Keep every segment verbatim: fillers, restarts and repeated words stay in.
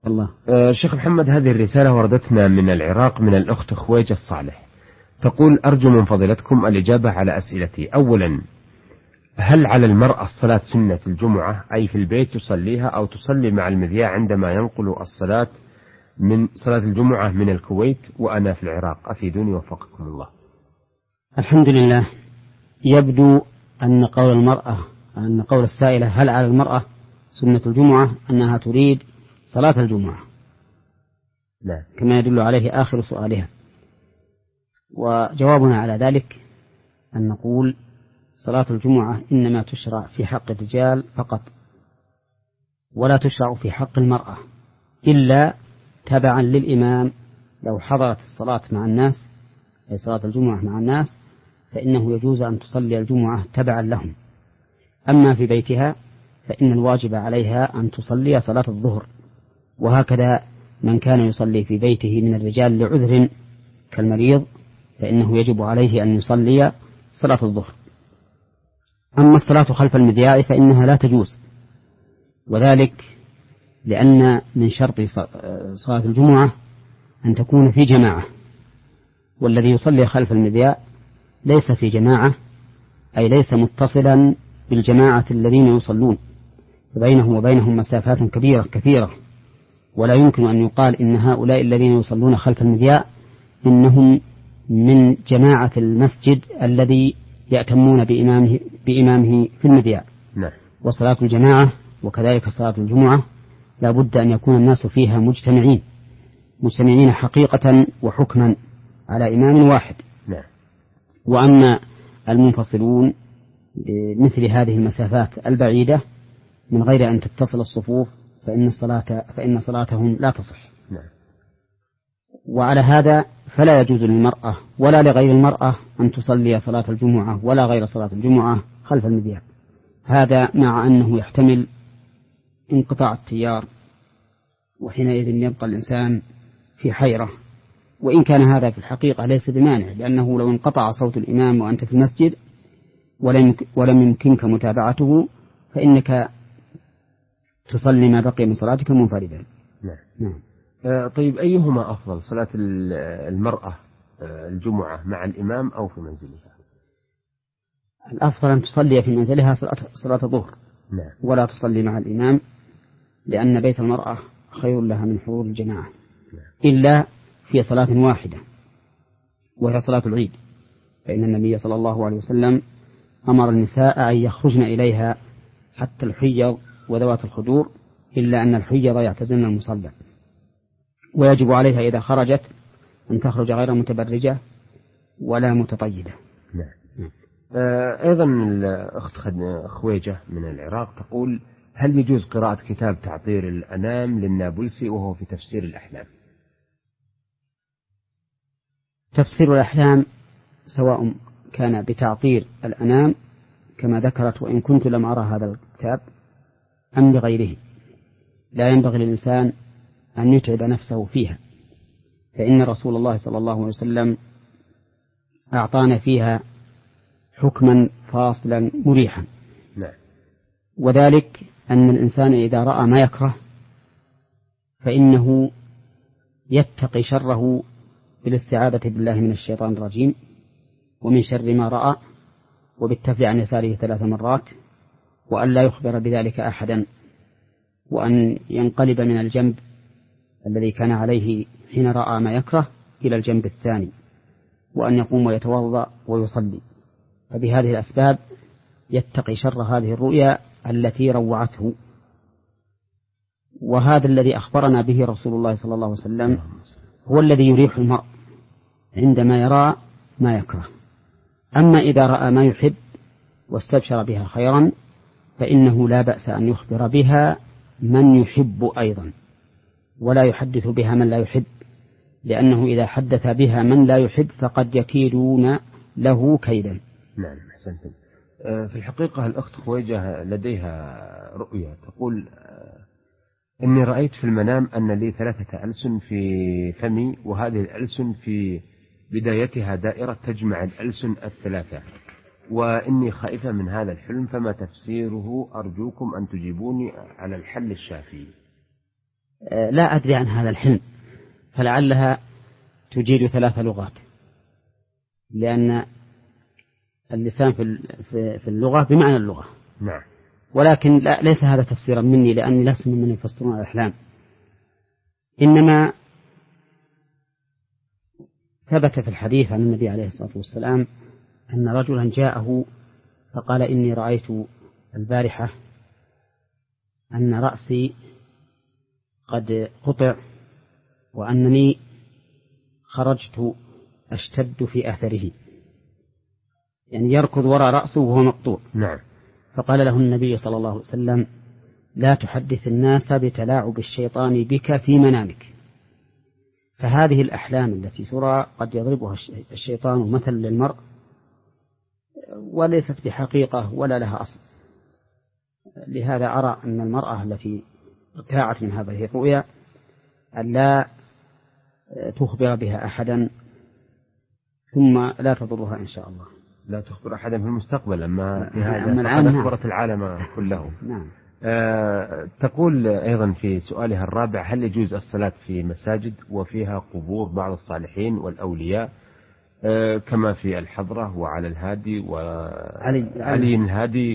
الله. آه شيخ محمد، هذه الرسالة وردتنا من العراق من الأخت خويجة الصالح، تقول: أرجو من فضيلتكم الإجابة على أسئلتي. أولا، هل على المرأة الصلاة سنة الجمعة، أي في البيت تصليها أو تصلي مع المذياع عندما ينقل الصلاة من صلاة الجمعة من الكويت وأنا في العراق؟ أفيدوني وفقكم الله. الحمد لله. يبدو أن قول المرأة أن قول السائلة هل على المرأة سنة الجمعة أنها تريد صلاة الجمعة. لا. كما يدل عليه آخر سؤالها. وجوابنا على ذلك أن نقول صلاة الجمعة إنما تشرع في حق الرجال فقط، ولا تشرع في حق المرأة إلا تبعا للإمام. لو حضرت الصلاة مع الناس، أي صلاة الجمعة مع الناس، فإنه يجوز أن تصلي الجمعة تبعا لهم. أما في بيتها فإن الواجب عليها أن تصلي صلاة الظهر، وهكذا من كان يصلي في بيته من الرجال لعذر كالمريض فإنه يجب عليه أن يصلي صلاة الظهر. أما الصلاة خلف المذياع فإنها لا تجوز، وذلك لأن من شرط صلاة الجمعة أن تكون في جماعة، والذي يصلي خلف المذياع ليس في جماعة، أي ليس متصلا بالجماعة الذين يصلون، فبينه وبينهم مسافات كبيرة كثيرة، ولا يمكن أن يقال إن هؤلاء الذين يصلون خلف المذياع إنهم من جماعة المسجد الذي يأتمون بإمامه, بإمامه في المذياع. نعم. وصلاة الجماعة وكذلك صلاة الجمعة لا بد أن يكون الناس فيها مجتمعين مجتمعين حقيقة وحكما على إمام واحد. نعم. وأما المنفصلون بمثل هذه المسافات البعيدة من غير أن تتصل الصفوف فإن الصلاة فإن صلاتهم لا تصح. نعم. وعلى هذا فلا يجوز للمرأة ولا لغير المرأة أن تصلي صلاة الجمعة ولا غير صلاة الجمعة خلف المذياع، هذا مع أنه يحتمل انقطاع التيار، وحينئذ يبقى الإنسان في حيرة. وإن كان هذا في الحقيقة ليس بمانع، لأنه لو انقطع صوت الإمام وأنت في المسجد ولم يمكنك متابعته فإنك تصلي ما بقي من صلاتك منفردا. نعم. نعم. آه طيب، أيهما أفضل، صلاة المرأة آه الجمعة مع الإمام أو في منزلها؟ الأفضل أن تصلي في منزلها صلاة الظهر. نعم. ولا تصلي مع الإمام، لأن بيت المرأة خير لها من حضور الجماعة. نعم. إلا في صلاة واحدة وهي صلاة العيد، فإن النبي صلى الله عليه وسلم أمر النساء أن يخرجن إليها حتى الحيض وذوات الخدور، إلا أن الحيض يعتزلن المصلى، ويجب عليها إذا خرجت أن تخرج غير متبرجة ولا متطيبة. نعم. آه أيضا الأخت خويجة من العراق تقول: هل يجوز قراءة كتاب تعطير الأنام للنابلسي وهو في تفسير الأحلام؟ تفسير الأحلام سواء كان بتعطير الأنام كما ذكرت، وإن كنت لم أرى هذا الكتاب، أم بغيره، لا ينبغي للإنسان أن يتعب نفسه فيها، فإن رسول الله صلى الله عليه وسلم أعطانا فيها حكما فاصلا مريحا. نعم. وذلك أن الإنسان إذا رأى ما يكره فإنه يتقي شره بالاستعاذة بالله من الشيطان الرجيم ومن شر ما رأى، وبالتفل عن يساره ثلاث مرات، وأن لا يخبر بذلك أحدا، وأن ينقلب من الجنب الذي كان عليه حين رأى ما يكره إلى الجنب الثاني، وأن يقوم ويتوضأ ويصلي. فبهذه الأسباب يتقي شر هذه الرؤيا التي روعته. وهذا الذي أخبرنا به رسول الله صلى الله عليه وسلم هو الذي يريح المرء عندما يرى ما يكره. أما إذا رأى ما يحب واستبشر بها خيرا فإنه لا بأس أن يخبر بها من يحب أيضا، ولا يحدث بها من لا يحب، لأنه إذا حدث بها من لا يحب فقد يكيدون له كيدا. نعم، أحسنتم. في الحقيقة الأخت خويجة لديها رؤية تقول: إني رأيت في المنام أن لي ثلاثة ألسن في فمي، وهذه الألسن في بدايتها دائرة تجمع الألسن الثلاثة، وإني خائفة من هذا الحلم، فما تفسيره؟ أرجوكم أن تجيبوني على الحل الشافي. لا أدري عن هذا الحلم، فلعلها تجيد ثلاث لغات، لأن اللسان في اللغة بمعنى اللغة. نعم. ولكن لا ليس هذا تفسيرا مني، لأني لست ممن يفسرون الأحلام، إنما ثبت في الحديث عن النبي عليه الصلاة والسلام أن رجلا جاءه فقال إني رأيت البارحة أن رأسي قد قطع وأنني خرجت أشتد في أثره، يعني يركض وراء رأسه وهو مقطوع. نعم. فقال له النبي صلى الله عليه وسلم لا تحدث الناس بتلاعب الشيطان بك في منامك. فهذه الأحلام التي ترى قد يضربها الشيطان مثل للمرء وليست بحقيقة ولا لها أصل. لهذا أرى أن المرأة التي ارتاعت من هذه الرؤيا أن لا تخبر بها أحدا، ثم لا تضرها إن شاء الله. لا تخبر أحدا في المستقبل، أما في هذا فقد أخبرت العالم كله. نعم. آه تقول أيضا في سؤالها الرابع: هل يجوز الصلاة في مساجد وفيها قبور بعض الصالحين والأولياء آه كما في الحضرة وعلى الهادي وعلي الهادي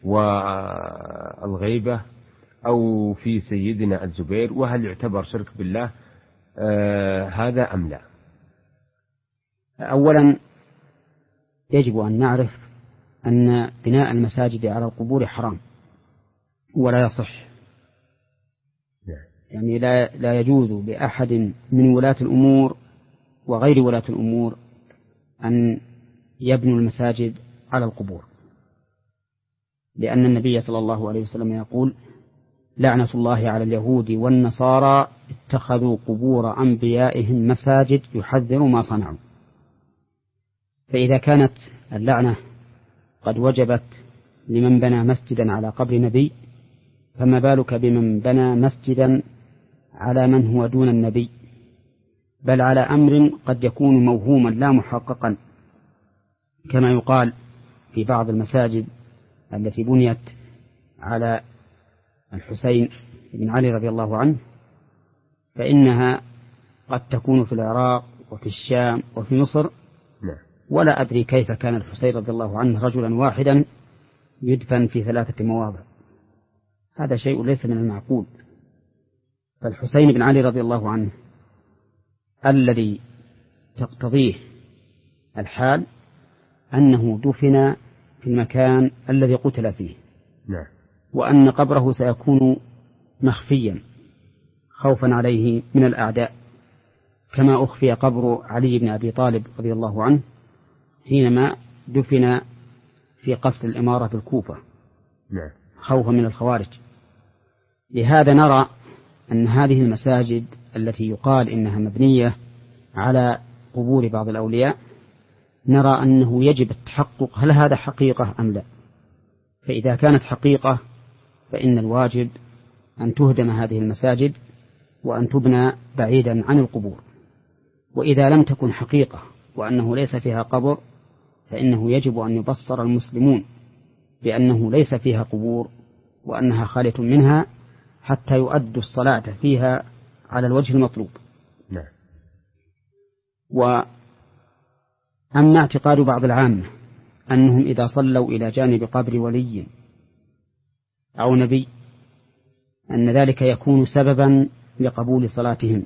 والغيبة أو في سيدنا الزبير، وهل يعتبر شرك بالله آه هذا أم لا؟ أولا يجب أن نعرف أن بناء المساجد على القبور حرام ولا يصح. يعني لا لا يجوز لأحد من ولاة الأمور وغير ولاة الأمور أن يبنوا المساجد على القبور، لأن النبي صلى الله عليه وسلم يقول لعنة الله على اليهود والنصارى اتخذوا قبور أنبيائهم مساجد يحذر ما صنعوا. فإذا كانت اللعنة قد وجبت لمن بنى مسجدا على قبر نبي، فما بالك بمن بنى مسجدا على من هو دون النبي، بل على أمر قد يكون موهوما لا محققا، كما يقال في بعض المساجد التي بنيت على الحسين بن علي رضي الله عنه، فإنها قد تكون في العراق وفي الشام وفي مصر، ولا أدري كيف كان الحسين رضي الله عنه رجلا واحدا يدفن في ثلاثة مواضع. هذا شيء ليس من المعقول. فالحسين بن علي رضي الله عنه الذي تقتضيه الحال أنه دفن في المكان الذي قتل فيه، نعم. وأن قبره سيكون مخفيا خوفا عليه من الأعداء، كما أخفي قبر علي بن أبي طالب رضي الله عنه حينما دفن في قصر الإمارة في الكوفة، نعم. خوفا من الخوارج. لهذا نرى أن هذه المساجد التي يقال إنها مبنية على قبور بعض الأولياء نرى أنه يجب التحقق هل هذا حقيقة أم لا. فإذا كانت حقيقة فإن الواجب أن تهدم هذه المساجد وأن تبنى بعيدا عن القبور. وإذا لم تكن حقيقة وأنه ليس فيها قبر فإنه يجب أن يبصر المسلمون بأنه ليس فيها قبور وأنها خالية منها حتى يؤدوا الصلاة فيها على الوجه المطلوب. نعم. وأما اعتقاد بعض العامة أنهم إذا صلوا إلى جانب قبر ولي أو نبي أن ذلك يكون سببا لقبول صلاتهم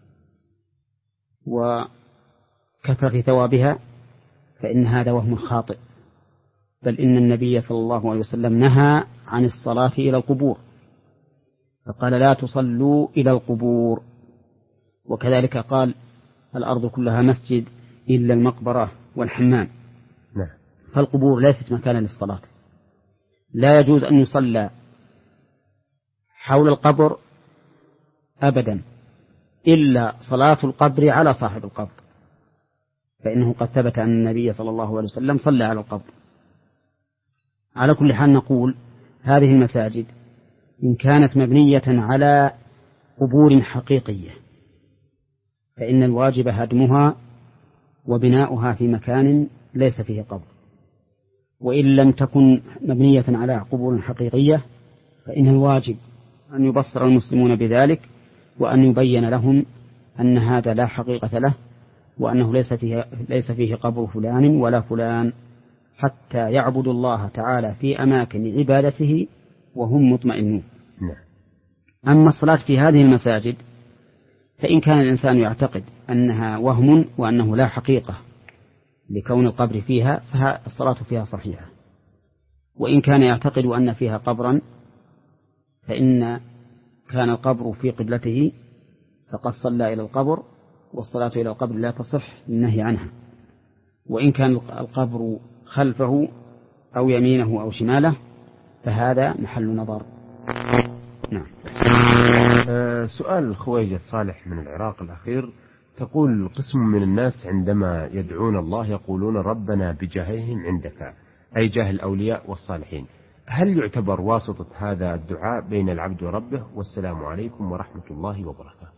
وكثرة ثوابها، فإن هذا وهم خاطئ، بل إن النبي صلى الله عليه وسلم نهى عن الصلاة إلى القبور، فقال لا تصلوا إلى القبور. وكذلك قال الأرض كلها مسجد إلا المقبرة والحمام. نعم. فالقبور ليست مكانا للصلاة، لا يجوز أن يصلى حول القبر أبدا إلا صلاة القبر على صاحب القبر، فإنه قد ثبت أن النبي صلى الله عليه وسلم صلى على القبر. على كل حال نقول هذه المساجد إن كانت مبنية على قبور حقيقية فإن الواجب هدمها وبناؤها في مكان ليس فيه قبر، وإن لم تكن مبنية على قبور حقيقية فإن الواجب أن يبصر المسلمون بذلك وأن يبين لهم أن هذا لا حقيقة له، وأنه ليس فيه, ليس فيه قبر فلان ولا فلان، حتى يعبدوا الله تعالى في أماكن عبادته وهم مطمئنون. أما الصلاة في هذه المساجد فإن كان الإنسان يعتقد أنها وهم وأنه لا حقيقة لكون القبر فيها فالصلاة فيها صحيحة، وإن كان يعتقد أن فيها قبرا فإن كان القبر في قبلته فقد صلى إلى القبر، والصلاة إلى القبر لا تصح للنهي عنها. وإن كان القبر خلفه أو يمينه أو شماله فهذا محل نظر. نعم. أه سؤال خويجة صالح من العراق الأخير، تقول قسم من الناس عندما يدعون الله يقولون ربنا بجاههم عندك، أي جاه الأولياء والصالحين، هل يعتبر واسطة هذا الدعاء بين العبد وربه؟ والسلام عليكم ورحمة الله وبركاته.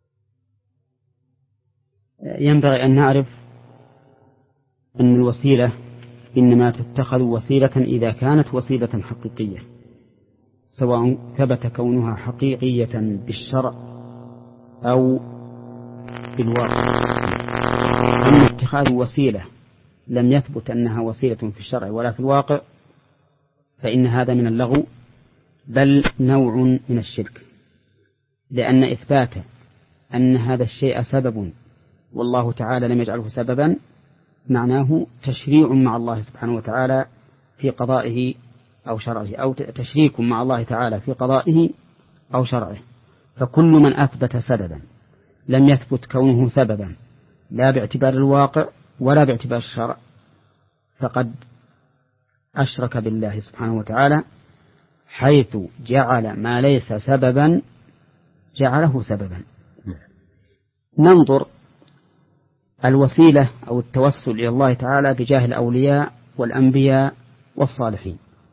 ينبغي أن نعرف أن الوسيلة إنما تتخذ وسيلة إذا كانت وسيلة حقيقية، سواء ثبت كونها حقيقية بالشرع أو بالواقع. أما اتخاذ وسيلة لم يثبت أنها وسيلة في الشرع ولا في الواقع فإن هذا من اللغو، بل نوع من الشرك، لأن إثبات أن هذا الشيء سبب والله تعالى لم يجعله سببا معناه تشريع مع الله سبحانه وتعالى في قضائه أو شرعه، أو تشريك مع الله تعالى في قضائه أو شرعه. فكل من أثبت سببا لم يثبت كونه سببا لا باعتبار الواقع ولا باعتبار الشرع فقد أشرك بالله سبحانه وتعالى، حيث جعل ما ليس سببا جعله سببا. ننظر الوسيلة أو التوسل إلى الله تعالى بجاه الأولياء والأنبياء والصالحين،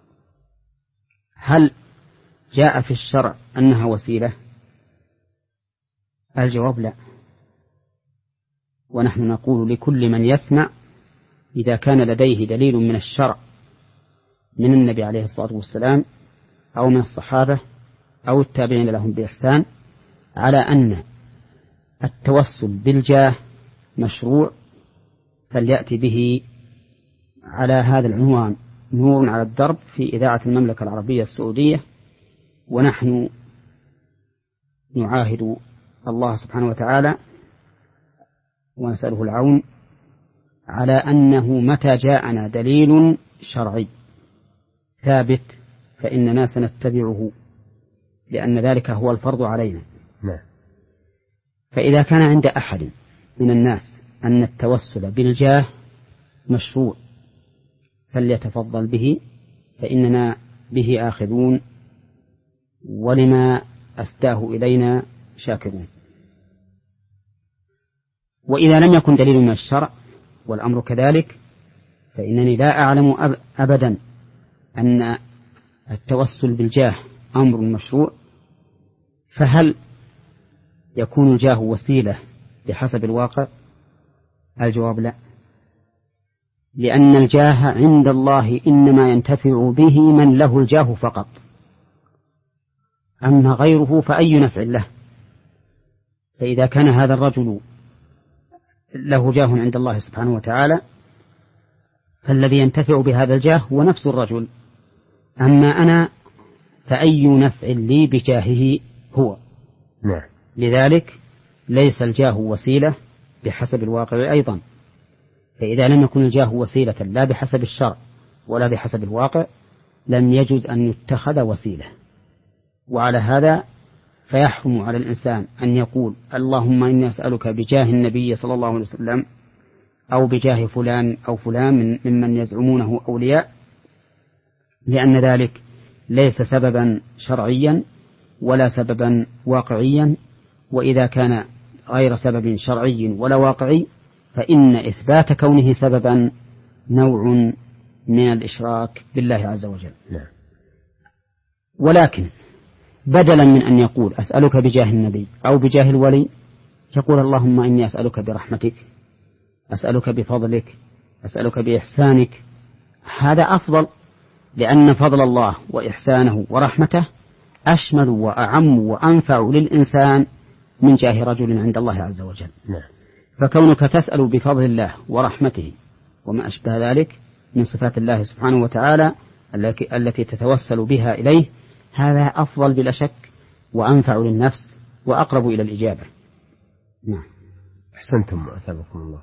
هل جاء في الشرع أنها وسيلة؟ الجواب لا. ونحن نقول لكل من يسمع إذا كان لديه دليل من الشرع من النبي عليه الصلاة والسلام أو من الصحابة أو التابعين لهم بإحسان على أن التوسل بالجاه مشروع فليأتي به على هذا العنوان نور على الدرب في إذاعة المملكة العربية السعودية، ونحن نعاهد الله سبحانه وتعالى ونسأله العون على أنه متى جاءنا دليل شرعي ثابت فإننا سنتبعه، لأن ذلك هو الفرض علينا. فإذا كان عند أحد من الناس أن التوسل بالجاه مشروع فليتفضل به، فإننا به آخذون ولما أسداه إلينا شاكرون. وإذا لم يكن دليل من الشرع والأمر كذلك فإنني لا أعلم أبدا أن التوسل بالجاه أمر مشروع. فهل يكون الجاه وسيلة بحسب الواقع؟ الجواب لا، لأن الجاه عند الله إنما ينتفع به من له الجاه فقط، أما غيره فأي نفع له. فإذا كان هذا الرجل له جاه عند الله سبحانه وتعالى فالذي ينتفع بهذا الجاه هو نفس الرجل، أما أنا فأي نفع لي بجاهه هو. نعم. لذلك ليس الجاه وسيلة بحسب الواقع أيضا، فإذا لم يكن الجاه وسيلة لا بحسب الشرع ولا بحسب الواقع لم يجوز أن يتخذ وسيلة. وعلى هذا فيحرم على الإنسان أن يقول اللهم إني أسألك بجاه النبي صلى الله عليه وسلم أو بجاه فلان أو فلان ممن يزعمونه أولياء، لأن ذلك ليس سببا شرعيا ولا سببا واقعيا. وإذا كان غير سبب شرعي ولا واقعي فإن إثبات كونه سببا نوع من الإشراك بالله عز وجل. ولكن بدلا من أن يقول أسألك بجاه النبي أو بجاه الولي يقول اللهم إني أسألك برحمتك، أسألك بفضلك، أسألك بإحسانك. هذا أفضل، لأن فضل الله وإحسانه ورحمته أشمل وأعم وأنفع للإنسان من جاه رجل عند الله عز وجل. نعم. فكونك تسأل بفضل الله ورحمته وما أشبه ذلك من صفات الله سبحانه وتعالى التي تتوسل بها إليه، هذا أفضل بلا شك وأنفع للنفس وأقرب إلى الإجابة. نعم. أحسنتم، أثابكم الله.